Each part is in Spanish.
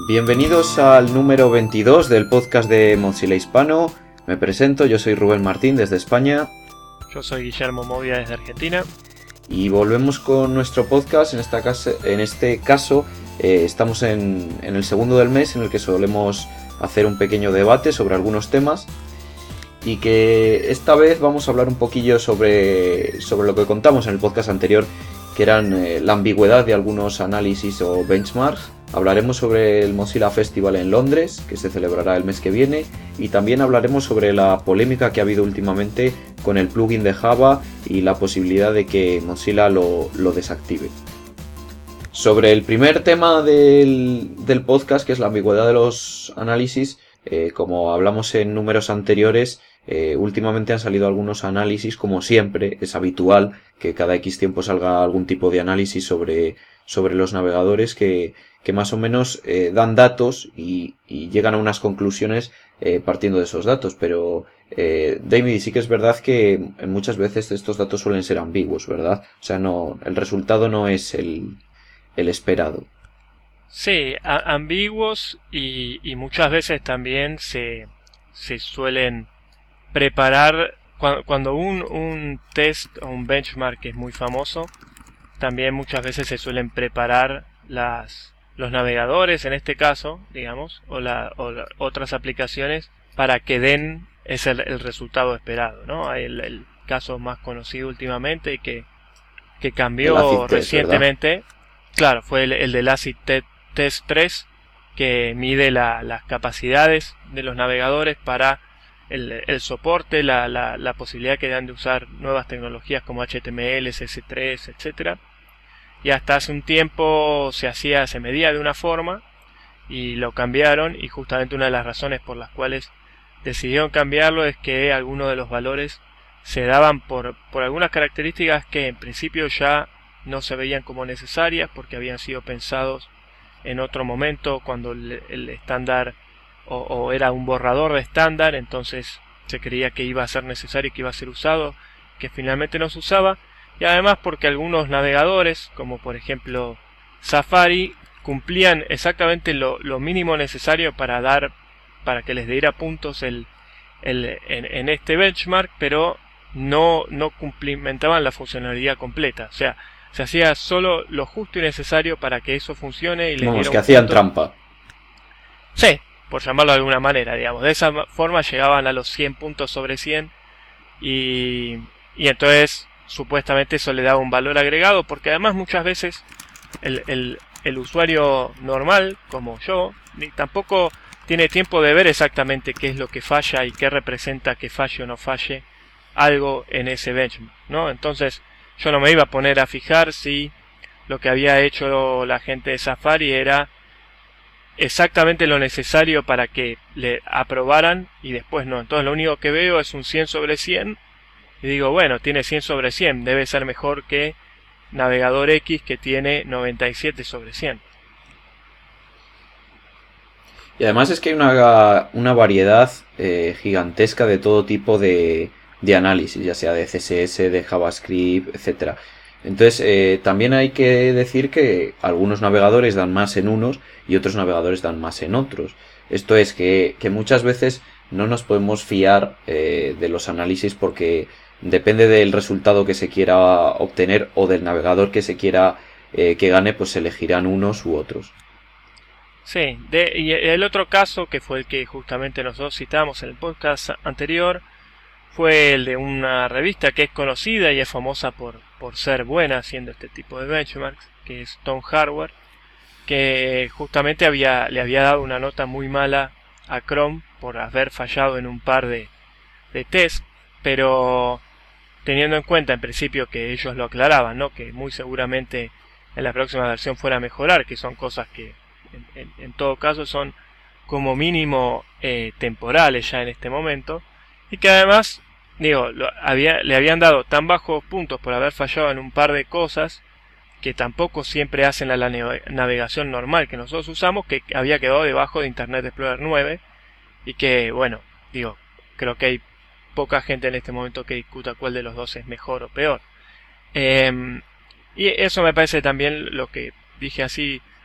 Bienvenidos al número 22 del podcast de Mozilla Hispano. Me presento, yo soy Rubén Martín desde España. Yo soy Guillermo Movia desde Argentina. Y volvemos con nuestro podcast. En este caso estamos en el segundo del mes, en el que solemos hacer un pequeño debate sobre algunos temas. Y que esta vez vamos a hablar un poquillo sobre lo que contamos en el podcast anterior, que eran la ambigüedad de algunos análisis o benchmarks. Hablaremos sobre el Mozilla Festival en Londres, que se celebrará el mes que viene, y también hablaremos sobre la polémica que ha habido últimamente con el plugin de Java y la posibilidad de que Mozilla lo desactive. Sobre el primer tema del podcast, que es la ambigüedad de los análisis, como hablamos en números anteriores, últimamente han salido algunos análisis, como siempre, es habitual que cada X tiempo salga algún tipo de análisis sobre los navegadores que más o menos dan datos y llegan a unas conclusiones partiendo de esos datos, pero David, sí que es verdad que muchas veces estos datos suelen ser ambiguos, ¿verdad? O sea, el resultado no es el esperado. Sí, ambiguos y muchas veces también se suelen preparar cuando un test o un benchmark es muy famoso. También muchas veces se suelen preparar los navegadores, en este caso, digamos, o otras aplicaciones para que den el resultado esperado, ¿no? Hay el caso más conocido últimamente y que cambió recientemente, ¿verdad? Claro, fue el del Acid Test 3, que mide las capacidades de los navegadores para el soporte, la posibilidad que dan de usar nuevas tecnologías como HTML, CSS3, etcétera. Y hasta hace un tiempo se medía de una forma y lo cambiaron, y justamente una de las razones por las cuales decidieron cambiarlo es que algunos de los valores se daban por algunas características que en principio ya no se veían como necesarias porque habían sido pensados en otro momento cuando el estándar o era un borrador de estándar, entonces se creía que iba a ser necesario y que iba a ser usado, que finalmente no se usaba. Y además porque algunos navegadores, como por ejemplo Safari, cumplían exactamente lo mínimo necesario para que les diera puntos en este benchmark, pero no cumplimentaban la funcionalidad completa. O sea, se hacía solo lo justo y necesario para que eso funcione y les diera que hacían trampa. Sí, por llamarlo de alguna manera, digamos. De esa forma llegaban a los 100 puntos sobre 100 y entonces supuestamente eso le daba un valor agregado, porque además muchas veces el usuario normal, como yo, tampoco tiene tiempo de ver exactamente qué es lo que falla y qué representa que falle o no falle algo en ese benchmark, ¿no? Entonces yo no me iba a poner a fijar si lo que había hecho la gente de Safari era exactamente lo necesario para que le aprobaran y después no. Entonces lo único que veo es un 100 sobre 100 y digo, bueno, tiene 100 sobre 100, debe ser mejor que Navegador X, que tiene 97 sobre 100. Y además es que hay una variedad gigantesca de todo tipo de análisis, ya sea de CSS, de JavaScript, etcétera. Entonces también hay que decir que algunos navegadores dan más en unos y otros navegadores dan más en otros. Esto es que muchas veces no nos podemos fiar de los análisis porque depende del resultado que se quiera obtener o del navegador que se quiera que gane, pues se elegirán unos u otros. Sí, y el otro caso, que fue el que justamente nosotros citamos en el podcast anterior, fue el de una revista que es conocida y es famosa por ser buena haciendo este tipo de benchmarks, que es Tom Hardware, que justamente le había dado una nota muy mala a Chrome por haber fallado en un par de tests, pero teniendo en cuenta en principio que ellos lo aclaraban, ¿no? Que muy seguramente en la próxima versión fuera a mejorar, que son cosas que en todo caso son como mínimo temporales ya en este momento, y que además le habían dado tan bajos puntos por haber fallado en un par de cosas que tampoco siempre hacen la navegación normal que nosotros usamos, que había quedado debajo de Internet Explorer 9 y que, bueno, creo que hay poca gente en este momento que discuta cuál de los dos es mejor o peor. Y eso me parece también, lo que dije así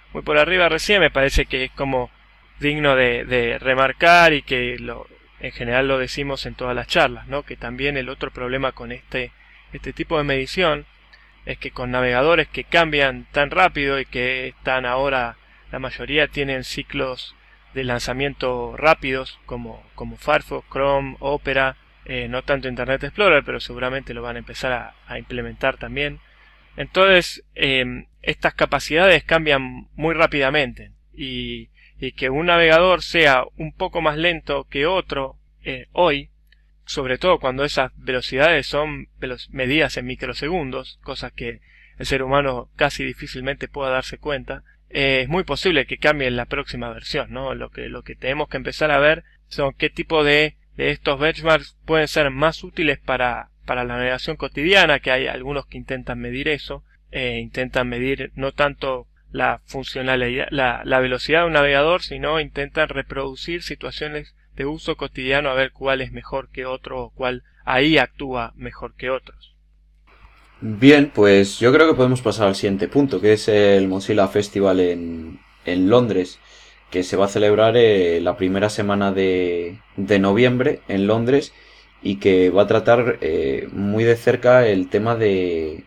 muy por arriba recién, me parece que es como digno de remarcar y que en general lo decimos en todas las charlas, ¿no? Que también el otro problema con este tipo de medición es que con navegadores que cambian tan rápido y que están ahora, la mayoría tienen ciclos de lanzamiento rápidos como Firefox, Chrome, Opera, no tanto Internet Explorer, pero seguramente lo van a empezar a implementar también. Entonces, estas capacidades cambian muy rápidamente y que un navegador sea un poco más lento que otro hoy, sobre todo cuando esas velocidades son medidas en microsegundos, cosas que el ser humano casi difícilmente pueda darse cuenta, es muy posible que cambie en la próxima versión, ¿no? Lo que tenemos que empezar a ver son qué tipo de estos benchmarks pueden ser más útiles para la navegación cotidiana, que hay algunos que intentan medir eso, intentan medir no tanto la funcionalidad, la velocidad de un navegador, sino intentan reproducir situaciones de uso cotidiano a ver cuál es mejor que otro o cuál ahí actúa mejor que otros. Bien, pues yo creo que podemos pasar al siguiente punto, que es el Mozilla Festival en Londres, que se va a celebrar la primera semana de noviembre en Londres y que va a tratar muy de cerca el tema de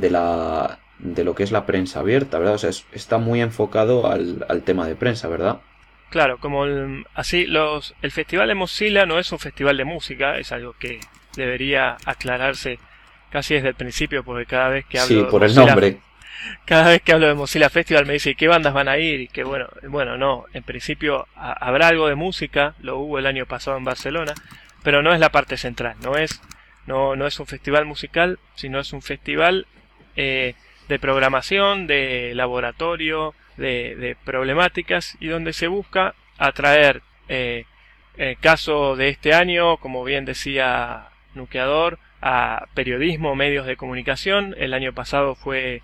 lo que es la prensa abierta, ¿verdad? O sea, está muy enfocado al tema de prensa, ¿verdad? Claro, como el Festival de Mozilla no es un festival de música, es algo que debería aclararse casi desde el principio, porque cada vez que hablo sí, por el nombre. Cada vez que hablo de Mozilla Festival me dice ¿qué bandas van a ir? Y que bueno, no, en principio habrá algo de música, lo hubo el año pasado en Barcelona, pero no es la parte central, no es un festival musical, sino es un festival de programación, de laboratorio, de problemáticas, y donde se busca atraer, en el caso de este año, como bien decía Nukeador, a periodismo, medios de comunicación. El año pasado fue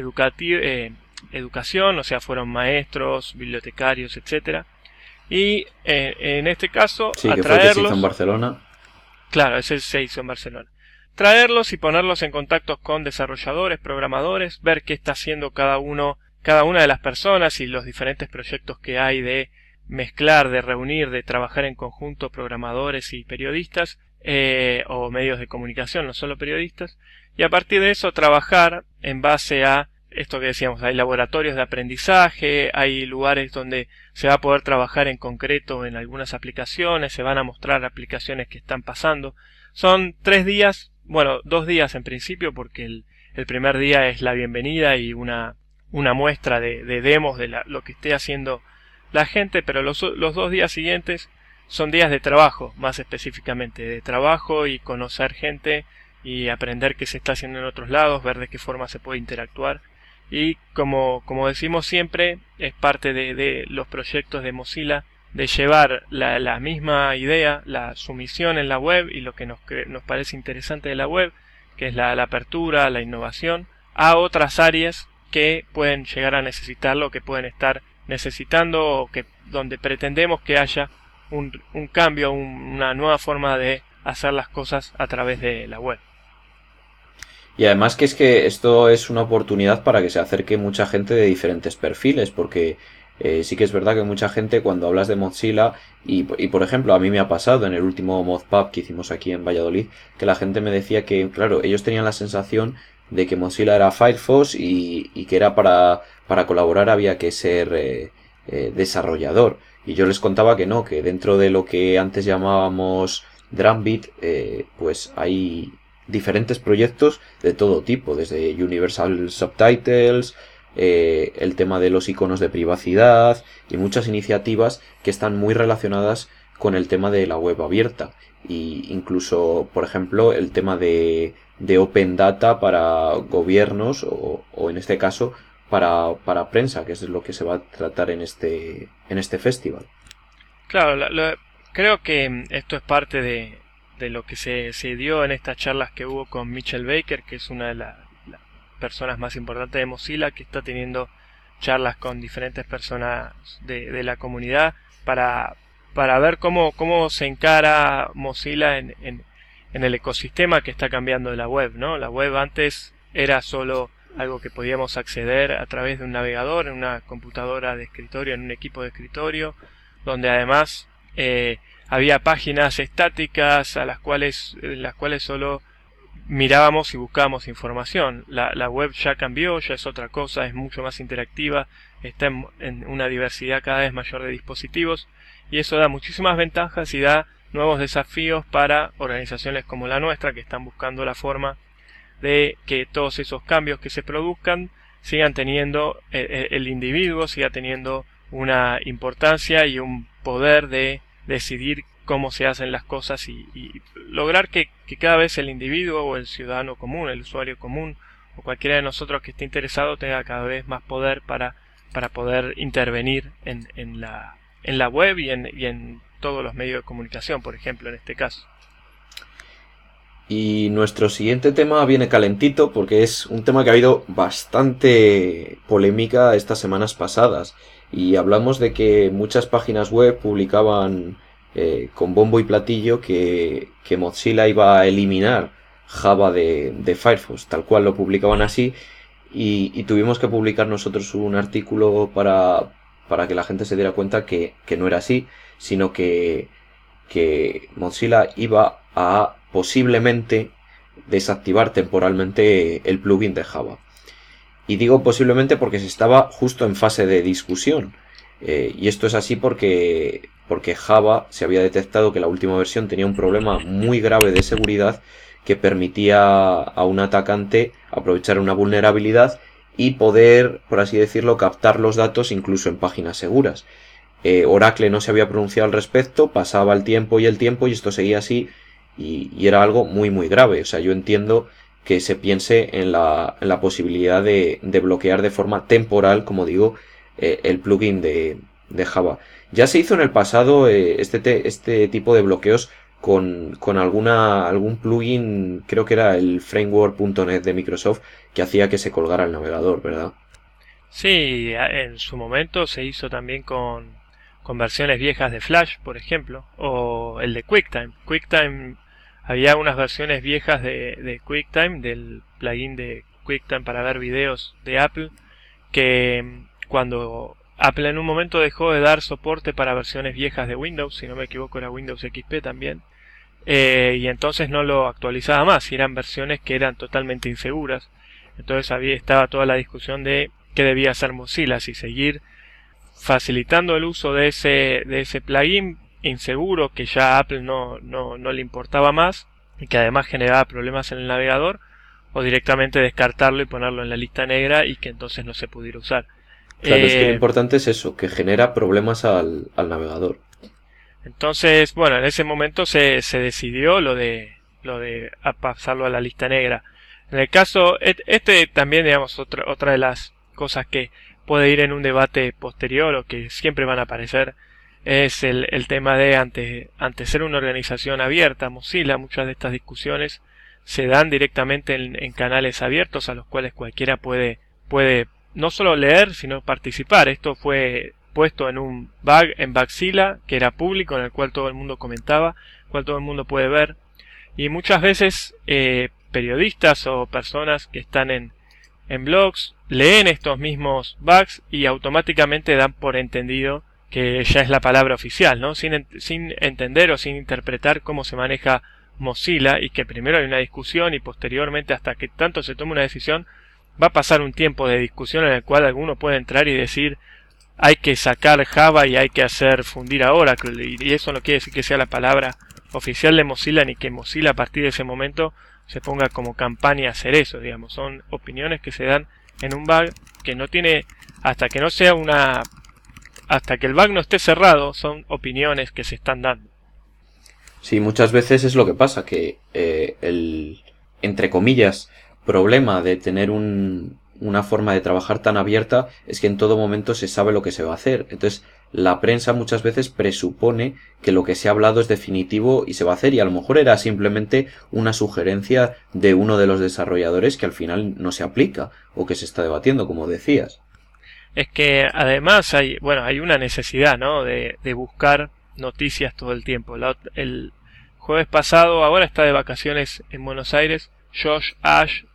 educación, o sea, fueron maestros, bibliotecarios, etcétera. Y en este caso, sí, atraerlos. Que fue el que se hizo en Barcelona. Claro, ese se hizo en Barcelona. Traerlos y ponerlos en contacto con desarrolladores, programadores, ver qué está haciendo cada una de las personas y los diferentes proyectos que hay de mezclar, de reunir, de trabajar en conjunto programadores y periodistas, o medios de comunicación, no solo periodistas, y a partir de eso trabajar en base a esto que decíamos. Hay laboratorios de aprendizaje, hay lugares donde se va a poder trabajar en concreto en algunas aplicaciones, se van a mostrar aplicaciones que están pasando. Son 3 días, bueno, 2 días en principio, porque el primer día es la bienvenida y una muestra de demos de lo que esté haciendo la gente, pero los 2 días siguientes son días de trabajo, más específicamente, de trabajo y conocer gente y aprender qué se está haciendo en otros lados, ver de qué forma se puede interactuar. Y como decimos siempre, es parte de los proyectos de Mozilla de llevar la misma idea, la sumisión en la web y lo que nos parece interesante de la web, que es la apertura, la innovación, a otras áreas que pueden llegar a necesitarlo, que pueden estar necesitando, o donde pretendemos que haya un cambio, una nueva forma de hacer las cosas a través de la web. Y además que es que esto es una oportunidad para que se acerque mucha gente de diferentes perfiles, porque sí que es verdad que mucha gente, cuando hablas de Mozilla, y por ejemplo a mí me ha pasado en el último Mozpub que hicimos aquí en Valladolid, que la gente me decía que, claro, ellos tenían la sensación de que Mozilla era Firefox y que era para colaborar había que ser desarrollador. Y yo les contaba que no, que dentro de lo que antes llamábamos Drumbeat, pues hay diferentes proyectos de todo tipo, desde Universal Subtitles, el tema de los iconos de privacidad y muchas iniciativas que están muy relacionadas con el tema de la web abierta. Y incluso, por ejemplo, el tema de Open Data para gobiernos o en este caso para prensa, que es lo que se va a tratar en este festival. Claro, creo que esto es parte de lo que se dio en estas charlas que hubo con Mitchell Baker, que es una de las personas más importantes de Mozilla, que está teniendo charlas con diferentes personas de la comunidad para ver cómo se encara Mozilla en el ecosistema que está cambiando de la web, ¿no? La web antes era solo algo que podíamos acceder a través de un navegador, en una computadora de escritorio, en un equipo de escritorio, donde además había páginas estáticas en las cuales solo mirábamos y buscábamos información. La web ya cambió, ya es otra cosa, es mucho más interactiva, está en una diversidad cada vez mayor de dispositivos, y eso da muchísimas ventajas y da nuevos desafíos para organizaciones como la nuestra, que están buscando la forma de que todos esos cambios que se produzcan sigan teniendo, el individuo siga teniendo una importancia y un poder de decidir cómo se hacen las cosas, y lograr que cada vez el individuo o el ciudadano común, el usuario común o cualquiera de nosotros que esté interesado tenga cada vez más poder para poder intervenir en la web y en todos los medios de comunicación, por ejemplo, en este caso. Y nuestro siguiente tema viene calentito porque es un tema que ha habido bastante polémica estas semanas pasadas, y hablamos de que muchas páginas web publicaban con bombo y platillo que Mozilla iba a eliminar Java de Firefox, tal cual lo publicaban así, y tuvimos que publicar nosotros un artículo para que la gente se diera cuenta que no era así, sino que Mozilla iba a posiblemente desactivar temporalmente el plugin de Java. Y digo posiblemente porque se estaba justo en fase de discusión. Y esto es así porque Java se había detectado que la última versión tenía un problema muy grave de seguridad que permitía a un atacante aprovechar una vulnerabilidad y poder, por así decirlo, captar los datos incluso en páginas seguras. Oracle no se había pronunciado al respecto, pasaba el tiempo y esto seguía así, y era algo muy muy grave. O sea, yo entiendo que se piense en la posibilidad de bloquear de forma temporal, como digo, el plugin de Java. Ya se hizo en el pasado este tipo de bloqueos con algún plugin, creo que era el framework.net de Microsoft, que hacía que se colgara el navegador, ¿verdad? Sí, en su momento se hizo también con versiones viejas de Flash, por ejemplo, o el de QuickTime. QuickTime, había unas versiones viejas de QuickTime, del plugin de QuickTime para ver videos de Apple, que cuando Apple en un momento dejó de dar soporte para versiones viejas de Windows, si no me equivoco era Windows XP también, y entonces no lo actualizaba más, y eran versiones que eran totalmente inseguras. Entonces estaba toda la discusión de qué debía hacer Mozilla, si seguir facilitando el uso de ese plugin inseguro que ya a Apple no le importaba más y que además generaba problemas en el navegador, o directamente descartarlo y ponerlo en la lista negra y que entonces no se pudiera usar. Claro, es que lo importante es eso, que genera problemas al navegador. Entonces, bueno, en ese momento se decidió lo de pasarlo a la lista negra. En el caso, también, digamos, otra de las cosas que puede ir en un debate posterior o que siempre van a aparecer es el tema de ante ser una organización abierta, Mozilla, muchas de estas discusiones se dan directamente en canales abiertos a los cuales cualquiera puede no solo leer, sino participar. Esto fue puesto en un bug en Bugzilla, que era público, en el cual todo el mundo comentaba, cual todo el mundo puede ver, y muchas veces periodistas o personas que están en blogs leen estos mismos bugs y automáticamente dan por entendido que ya es la palabra oficial, ¿no? Sin entender o sin interpretar cómo se maneja Mozilla, y que primero hay una discusión y posteriormente, hasta que tanto se tome una decisión, va a pasar un tiempo de discusión en el cual alguno puede entrar y decir hay que sacar Java y hay que hacer fundir a Oracle, y eso no quiere decir que sea la palabra oficial de Mozilla, ni que Mozilla a partir de ese momento se ponga como campaña a hacer eso, digamos. Son opiniones que se dan en un bug que no tiene, hasta que el bug no esté cerrado, son opiniones que se están dando. Sí, muchas veces es lo que pasa, que el, entre comillas, problema de tener una forma de trabajar tan abierta es que en todo momento se sabe lo que se va a hacer. Entonces, la prensa muchas veces presupone que lo que se ha hablado es definitivo y se va a hacer, y a lo mejor era simplemente una sugerencia de uno de los desarrolladores que al final no se aplica o que se está debatiendo, como decías. Es que además hay una necesidad, ¿no?, de buscar noticias todo el tiempo. El jueves pasado, ahora está de vacaciones en Buenos Aires, Josh Ash,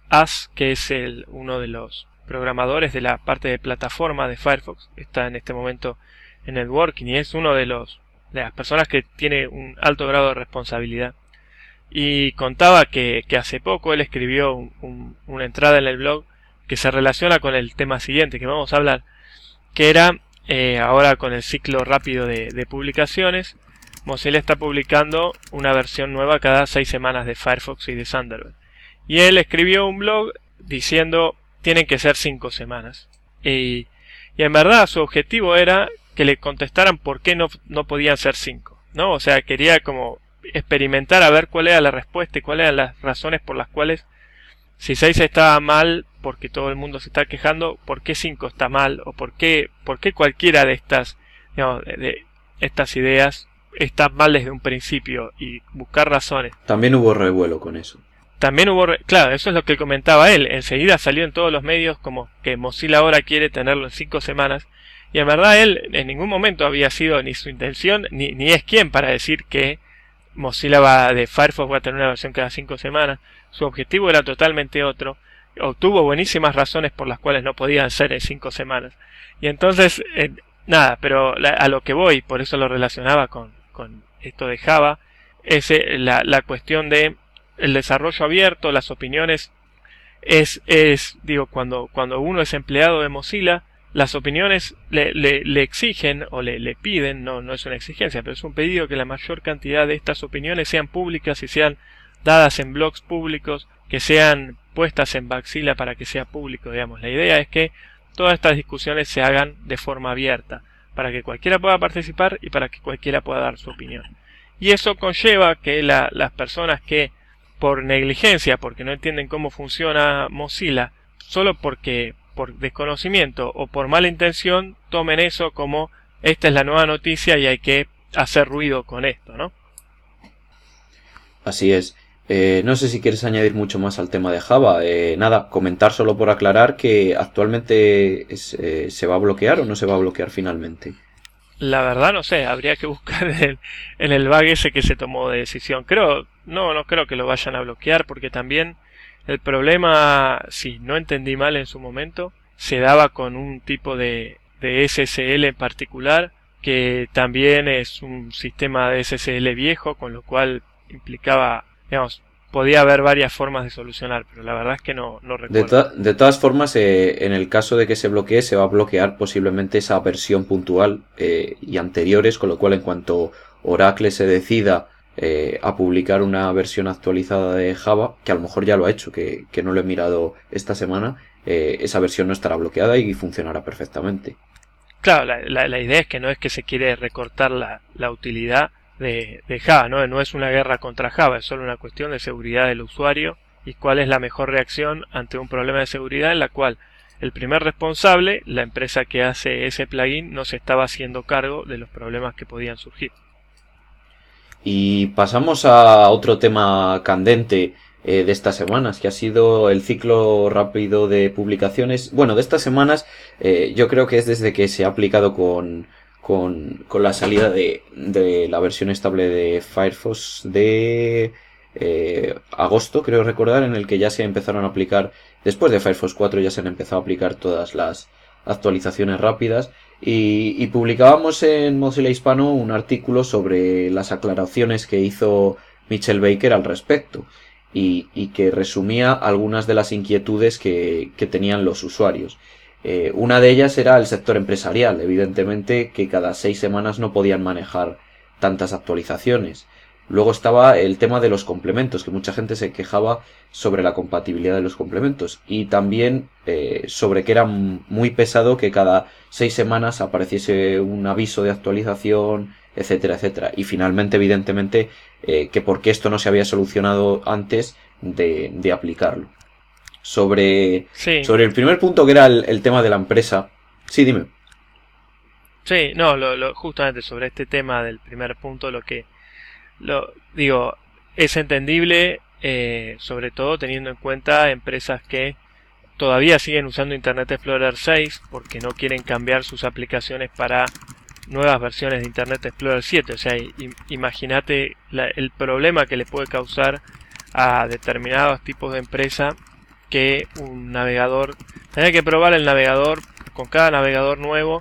As, que es uno de los programadores de la parte de plataforma de Firefox, está en este momento en networking y es uno de las personas que tiene un alto grado de responsabilidad. Y contaba que hace poco él escribió una entrada en el blog que se relaciona con el tema siguiente que vamos a hablar, que era ahora con el ciclo rápido de publicaciones, Mozilla está publicando una versión nueva cada 6 semanas de Firefox y de Thunderbird. Y él escribió un blog diciendo tienen que ser 5 semanas. Y en verdad su objetivo era que le contestaran por qué no podían ser 5, ¿no? O sea, quería como experimentar a ver cuál era la respuesta y cuáles eran las razones por las cuales, si 6 estaba mal porque todo el mundo se está quejando, ¿por qué 5 está mal? O por qué cualquiera de estas, digamos, de estas ideas está mal desde un principio, y buscar razones. También hubo revuelo con eso. También claro, eso es lo que comentaba él. Enseguida salió en todos los medios como que Mozilla ahora quiere tenerlo en 5 semanas. Y en verdad él en ningún momento había sido ni su intención, ni es quien para decir que Mozilla de Firefox va a tener una versión cada 5 semanas. Su objetivo era totalmente otro. Obtuvo buenísimas razones por las cuales no podían ser en 5 semanas. Y entonces, nada, pero a lo que voy, por eso lo relacionaba con esto de Java, es la cuestión de el desarrollo abierto, las opiniones, digo, cuando uno es empleado de Mozilla, las opiniones le exigen o le piden, no es una exigencia, pero es un pedido que la mayor cantidad de estas opiniones sean públicas y sean dadas en blogs públicos, que sean puestas en Bugzilla para que sea público, digamos. La idea es que todas estas discusiones se hagan de forma abierta, para que cualquiera pueda participar y para que cualquiera pueda dar su opinión. Y eso conlleva que las personas que por negligencia, porque no entienden cómo funciona Mozilla, solo por desconocimiento o por mala intención, tomen eso como esta es la nueva noticia y hay que hacer ruido con esto, ¿no? Así es. No sé si quieres añadir mucho más al tema de Java. Nada, comentar solo por aclarar que actualmente ¿se va a bloquear o no se va a bloquear finalmente? La verdad no sé, habría que buscar en el bug ese que se tomó de decisión. No creo que lo vayan a bloquear, porque también el problema, si no entendí mal en su momento, se daba con un tipo de SSL en particular, que también es un sistema de SSL viejo, con lo cual implicaba, digamos, podía haber varias formas de solucionar, pero la verdad es que no recuerdo. De todas formas, en el caso de que se bloquee, se va a bloquear posiblemente esa versión puntual y anteriores, con lo cual en cuanto Oracle se decida a publicar una versión actualizada de Java, que a lo mejor ya lo ha hecho, que no lo he mirado esta semana, esa versión no estará bloqueada y funcionará perfectamente. Claro, la idea es que se quiere recortar la utilidad de Java, no es una guerra contra Java, es solo una cuestión de seguridad del usuario y cuál es la mejor reacción ante un problema de seguridad en la cual el primer responsable, la empresa que hace ese plugin, no se estaba haciendo cargo de los problemas que podían surgir. Y pasamos a otro tema candente de estas semanas, que ha sido el ciclo rápido de publicaciones. Bueno, de estas semanas yo creo que es desde que se ha aplicado con la salida de la versión estable de Firefox de agosto, creo recordar, en el que ya se empezaron a aplicar, después de Firefox 4 ya se han empezado a aplicar todas las actualizaciones rápidas, y publicábamos en Mozilla Hispano un artículo sobre las aclaraciones que hizo Mitchell Baker al respecto y que resumía algunas de las inquietudes que tenían los usuarios. Una de ellas era el sector empresarial, evidentemente que cada 6 semanas no podían manejar tantas actualizaciones. Luego estaba el tema de los complementos, que mucha gente se quejaba sobre la compatibilidad de los complementos, y también sobre que era muy pesado que cada 6 semanas apareciese un aviso de actualización, etcétera, etcétera. Y finalmente, evidentemente, que por qué esto no se había solucionado antes de aplicarlo. Sobre el primer punto, que era el tema de la empresa. Sí, dime. Sí, no, justamente sobre este tema del primer punto, digo, es entendible, sobre todo teniendo en cuenta empresas que todavía siguen usando Internet Explorer 6 porque no quieren cambiar sus aplicaciones para nuevas versiones de Internet Explorer 7. O sea, imagínate el problema que le puede causar a determinados tipos de empresa que un navegador, tener que probar el navegador con cada navegador nuevo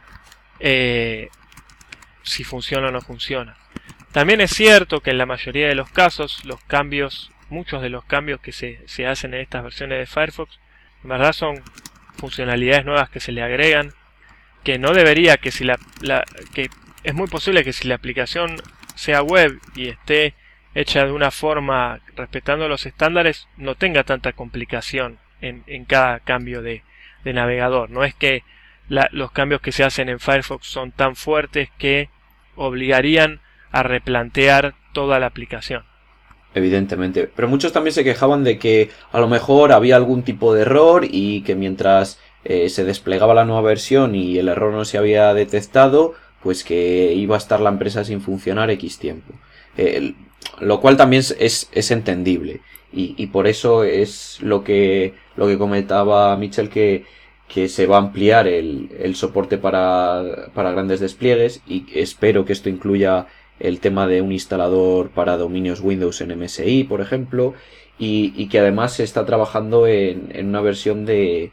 si funciona o no funciona. También es cierto que en la mayoría de los casos muchos de los cambios que se hacen en estas versiones de Firefox en verdad son funcionalidades nuevas que se le agregan, que no debería, que es muy posible que si la aplicación sea web y esté hecha de una forma respetando los estándares, no tenga tanta complicación en cada cambio de navegador. No es que los cambios que se hacen en Firefox son tan fuertes que obligarían a replantear toda la aplicación. Evidentemente, pero muchos también se quejaban de que a lo mejor había algún tipo de error y que mientras se desplegaba la nueva versión y el error no se había detectado, pues que iba a estar la empresa sin funcionar X tiempo. Lo cual también es entendible y por eso es lo que comentaba Mitchell, que se va a ampliar el soporte para grandes despliegues, y espero que esto incluya el tema de un instalador para dominios Windows en MSI, por ejemplo, y que además se está trabajando en una versión de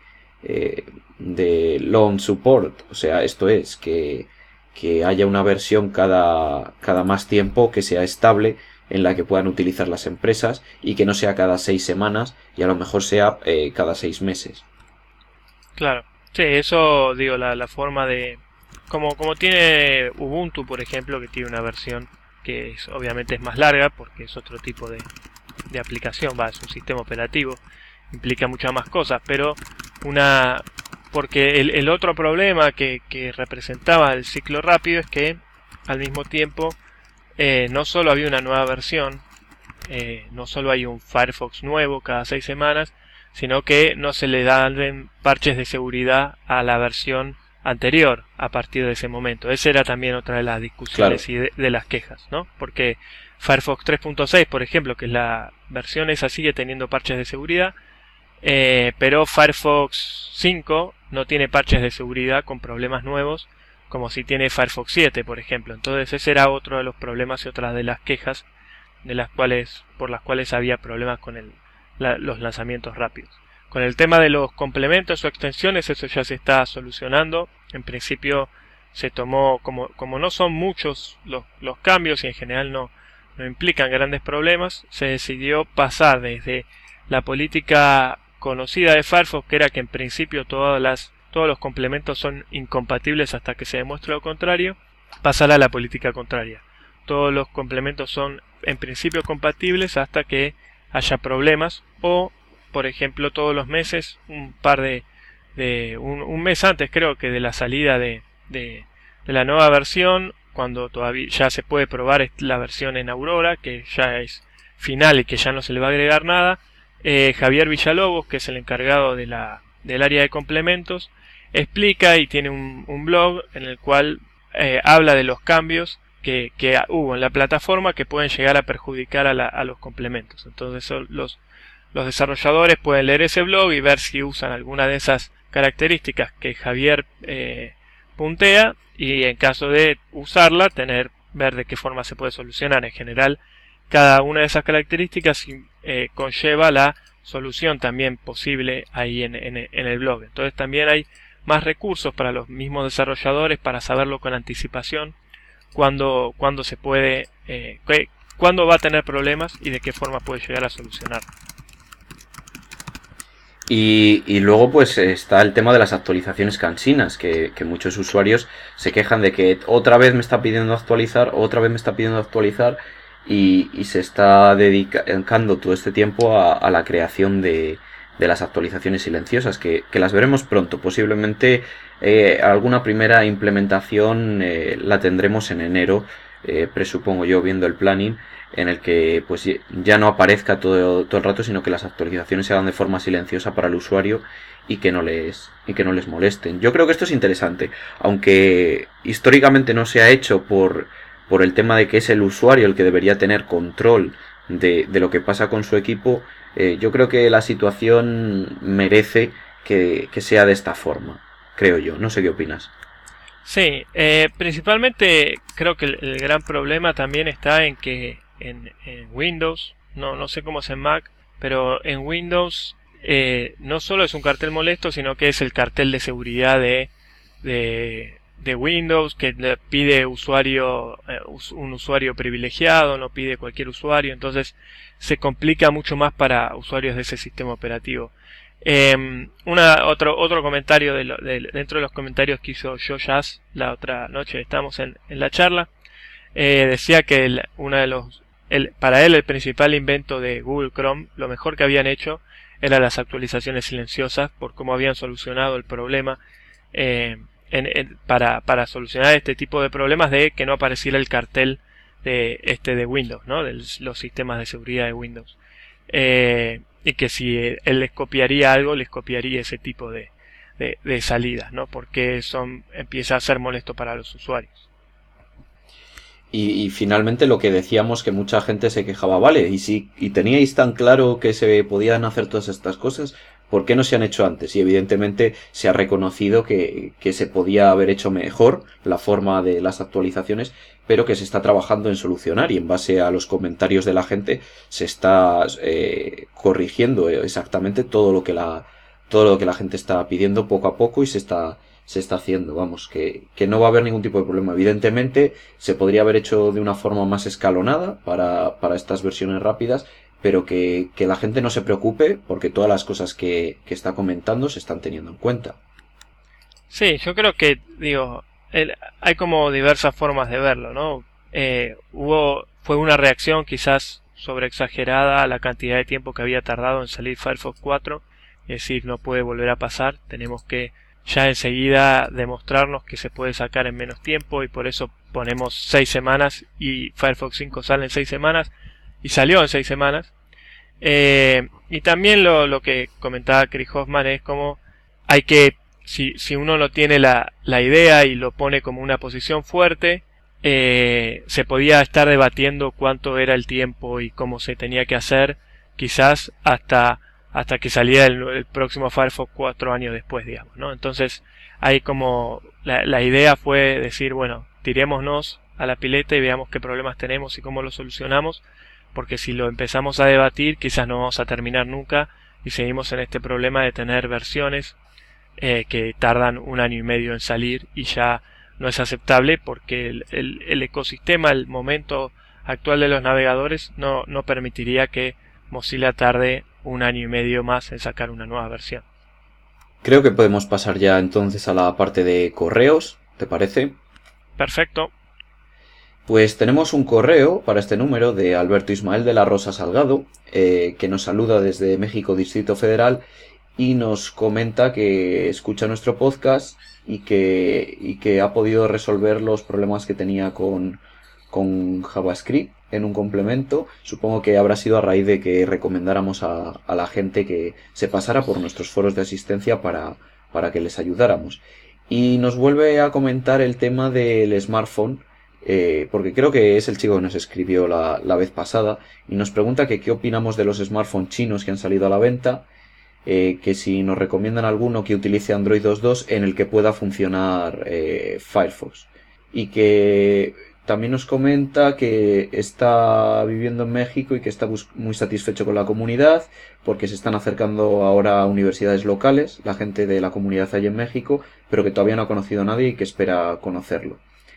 long support, o sea, esto es que haya una versión cada más tiempo que sea estable, en la que puedan utilizar las empresas, y que no sea cada 6 semanas y a lo mejor sea cada 6 meses. Claro, sí, eso digo, la forma de... Como tiene Ubuntu, por ejemplo, que tiene una versión que obviamente es más larga, porque es otro tipo de aplicación, es un sistema operativo, implica muchas más cosas, pero porque el otro problema que representaba el ciclo rápido es que al mismo tiempo no solo había una nueva versión, no solo hay un Firefox nuevo cada 6 semanas, sino que no se le dan parches de seguridad a la versión anterior a partir de ese momento. Esa era también otra de las discusiones, claro, y de las quejas, ¿no? Porque Firefox 3.6, por ejemplo, que es la versión esa, sigue teniendo parches de seguridad, pero Firefox 5 no tiene parches de seguridad con problemas nuevos como si tiene Firefox 7, por ejemplo. Entonces ese era otro de los problemas y otra de las quejas por las cuales había problemas con los lanzamientos rápidos. Con el tema de los complementos o extensiones, eso ya se está solucionando. En principio se tomó, como no son muchos los cambios y en general no implican grandes problemas, se decidió pasar desde la política conocida de Firefox, que era que en principio todos los complementos son incompatibles hasta que se demuestre lo contrario, pasar a la política contraria. Todos los complementos son en principio compatibles hasta que haya problemas, o por ejemplo todos los meses, un mes antes creo que de la salida de la nueva versión, cuando todavía ya se puede probar la versión en Aurora, que ya es final y que ya no se le va a agregar nada, Javier Villalobos, que es el encargado del área de complementos, explica y tiene un blog en el cual habla de los cambios que hubo en la plataforma que pueden llegar a perjudicar a los complementos. Entonces los desarrolladores pueden leer ese blog y ver si usan alguna de esas características que Javier puntea, y en caso de usarla, ver de qué forma se puede solucionar. En general, cada una de esas características conlleva la solución también posible ahí en el blog. Entonces también hay más recursos para los mismos desarrolladores para saberlo con anticipación cuándo se puede, cuándo va a tener problemas y de qué forma puede llegar a solucionar. Y luego pues está el tema de las actualizaciones cansinas, que muchos usuarios se quejan de que otra vez me está pidiendo actualizar, y se está dedicando todo este tiempo a la creación de las actualizaciones silenciosas, que las veremos pronto. Posiblemente alguna primera implementación la tendremos en enero, presupongo yo, viendo el planning, en el que pues ya no aparezca todo el rato, sino que las actualizaciones se hagan de forma silenciosa para el usuario y que no les molesten. Yo creo que esto es interesante, aunque históricamente no se ha hecho por el tema de que es el usuario el que debería tener control de lo que pasa con su equipo. Yo creo que la situación merece que sea de esta forma, creo yo. No sé qué opinas. Sí, principalmente creo que el gran problema también está en que en Windows, no sé cómo es en Mac, pero en Windows no solo es un cartel molesto, sino que es el cartel de seguridad de Windows, que le pide usuario, un usuario privilegiado, no pide cualquier usuario, entonces se complica mucho más para usuarios de ese sistema operativo. Otro comentario dentro de los comentarios que hizo Jazz la otra noche, estamos en la charla, decía que para él el principal invento de Google Chrome, lo mejor que habían hecho eran las actualizaciones silenciosas, por cómo habían solucionado el problema, para solucionar este tipo de problemas de que no apareciera el cartel de Windows, ¿no? De los sistemas de seguridad de Windows. Y que si él les copiaría algo, les copiaría ese tipo de salidas, ¿no? Porque empieza a ser molesto para los usuarios. Y finalmente lo que decíamos, que mucha gente se quejaba, vale, y teníais tan claro que se podían hacer todas estas cosas, ¿por qué no se han hecho antes? Y evidentemente se ha reconocido que se podía haber hecho mejor la forma de las actualizaciones, pero que se está trabajando en solucionar, y en base a los comentarios de la gente se está corrigiendo exactamente todo lo que la gente está pidiendo poco a poco, y se está haciendo, vamos, que no va a haber ningún tipo de problema. Evidentemente se podría haber hecho de una forma más escalonada para estas versiones rápidas, pero que la gente no se preocupe, porque todas las cosas que está comentando se están teniendo en cuenta. Sí, yo creo que, hay como diversas formas de verlo, ¿no? Fue una reacción quizás sobreexagerada a la cantidad de tiempo que había tardado en salir Firefox 4, es decir, no puede volver a pasar, tenemos que ya enseguida demostrarnos que se puede sacar en menos tiempo, y por eso ponemos 6 semanas y Firefox 5 sale en 6 semanas y salió en 6 semanas. Y también lo que comentaba Chris Hoffman es como hay que, si uno no tiene la idea y lo pone como una posición fuerte, se podía estar debatiendo cuánto era el tiempo y cómo se tenía que hacer, quizás hasta que salía el próximo Firefox 4 años después, digamos, ¿no? Entonces, ahí como la idea fue decir, bueno, tirémonos a la pileta y veamos qué problemas tenemos y cómo los solucionamos, porque si lo empezamos a debatir, quizás no vamos a terminar nunca y seguimos en este problema de tener versiones que tardan 1 año y medio en salir, y ya no es aceptable porque el ecosistema, el momento actual de los navegadores no permitiría que Mozilla tarde 1 año y medio más en sacar una nueva versión. Creo que podemos pasar ya entonces a la parte de correos, ¿te parece? Perfecto. Pues tenemos un correo para este número de Alberto Ismael de la Rosa Salgado, que nos saluda desde México, Distrito Federal, y nos comenta que escucha nuestro podcast y que ha podido resolver los problemas que tenía con JavaScript en un complemento. Supongo que habrá sido a raíz de que recomendáramos a la gente que se pasara por nuestros foros de asistencia para que les ayudáramos. Y nos vuelve a comentar el tema del smartphone, porque creo que es el chico que nos escribió la vez pasada, y nos pregunta que qué opinamos de los smartphones chinos que han salido a la venta, que si nos recomiendan alguno que utilice Android 2.2 en el que pueda funcionar Firefox, y que también nos comenta que está viviendo en México y que está muy satisfecho con la comunidad, porque se están acercando ahora a universidades locales, la gente de la comunidad allí en México, pero que todavía no ha conocido a nadie y que espera conocerlo.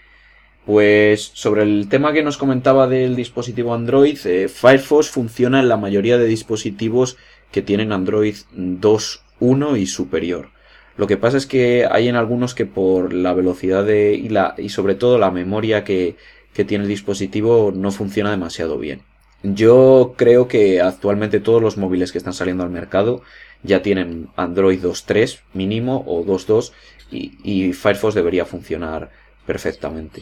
Pues sobre el tema que nos comentaba del dispositivo Android, Firefox funciona en la mayoría de dispositivos que tienen Android 2.1 y superior. Lo que pasa es que hay en algunos que por la velocidad y sobre todo la memoria que tiene el dispositivo no funciona demasiado bien. Yo creo que actualmente todos los móviles que están saliendo al mercado ya tienen Android 2.3 mínimo o 2.2 y Firefox debería funcionar perfectamente.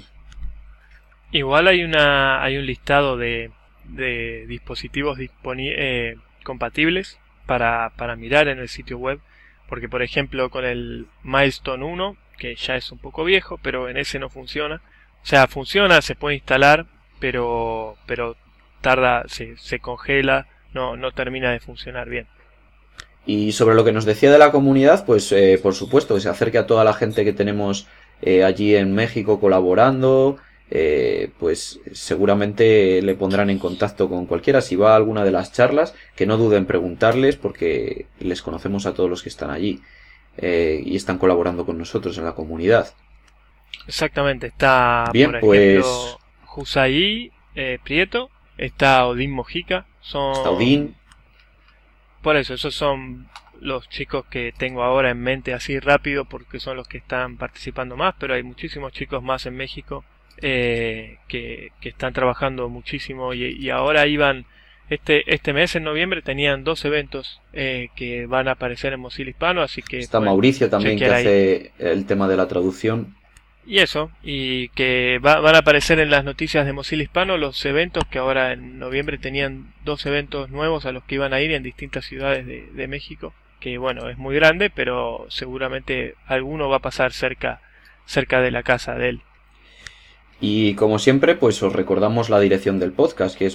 Igual hay un listado de dispositivos compatibles para mirar en el sitio web, porque por ejemplo con el Milestone 1, que ya es un poco viejo, pero en ese no funciona. O sea, funciona, se puede instalar, pero tarda, se congela, no termina de funcionar bien. Y sobre lo que nos decía de la comunidad, pues por supuesto que se acerque a toda la gente que tenemos allí en México colaborando, pues seguramente le pondrán en contacto con cualquiera. Si va a alguna de las charlas, que no duden en preguntarles, porque les conocemos a todos los que están allí y están colaborando con nosotros en la comunidad. Exactamente, está Bien, por pues ejemplo Husaí Prieto, está Odín Mojica, está Odín. por eso, esos son los chicos que tengo ahora en mente así rápido porque son los que están participando más, pero hay muchísimos chicos más en México que están trabajando muchísimo y ahora iban, este mes en noviembre tenían 2 eventos que van a aparecer en Mozilla Hispano, así que Está pueden Mauricio también, que chequear ahí. hace el tema de la traducción. Y eso, y que van a aparecer en las noticias de Mozilla Hispano los eventos que ahora en noviembre tenían 2 eventos nuevos a los que iban a ir en distintas ciudades de México, que bueno, es muy grande, pero seguramente alguno va a pasar cerca de la casa de él. Y como siempre, pues os recordamos la dirección del podcast, que es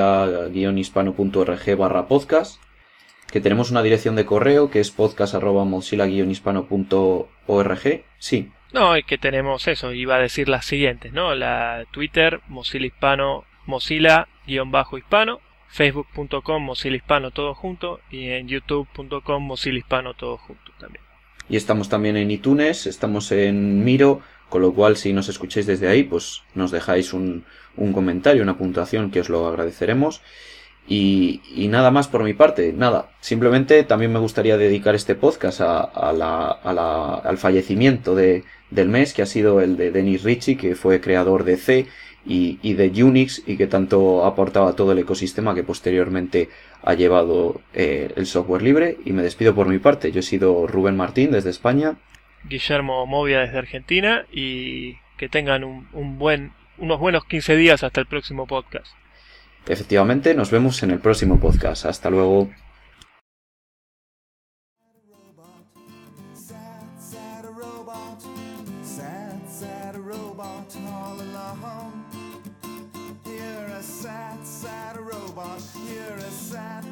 mozilla-hispano.org/podcast, que tenemos una dirección de correo, que es podcast@mozilla-hispano.org. Sí. No, y que tenemos eso, iba a decir las siguientes, ¿no? La Twitter, Mozilla Hispano, Mozilla-hispano, Facebook.com, Mozilla Hispano todo junto, y en YouTube.com, Mozilla Hispano todo junto también. Y estamos también en iTunes, estamos en Miro, con lo cual si nos escucháis desde ahí, pues nos dejáis un comentario, una puntuación, que os lo agradeceremos. Y nada más por mi parte, nada. Simplemente también me gustaría dedicar este podcast al fallecimiento del mes, que ha sido el de Dennis Ritchie, que fue creador de C y de Unix, y que tanto ha aportado a todo el ecosistema que posteriormente ha llevado el software libre. Y me despido por mi parte. Yo he sido Rubén Martín desde España. Guillermo Movia desde Argentina, y que tengan unos buenos 15 días hasta el próximo podcast. Efectivamente, nos vemos en el próximo podcast. Hasta luego. You're a sad, sad robot. You're a sad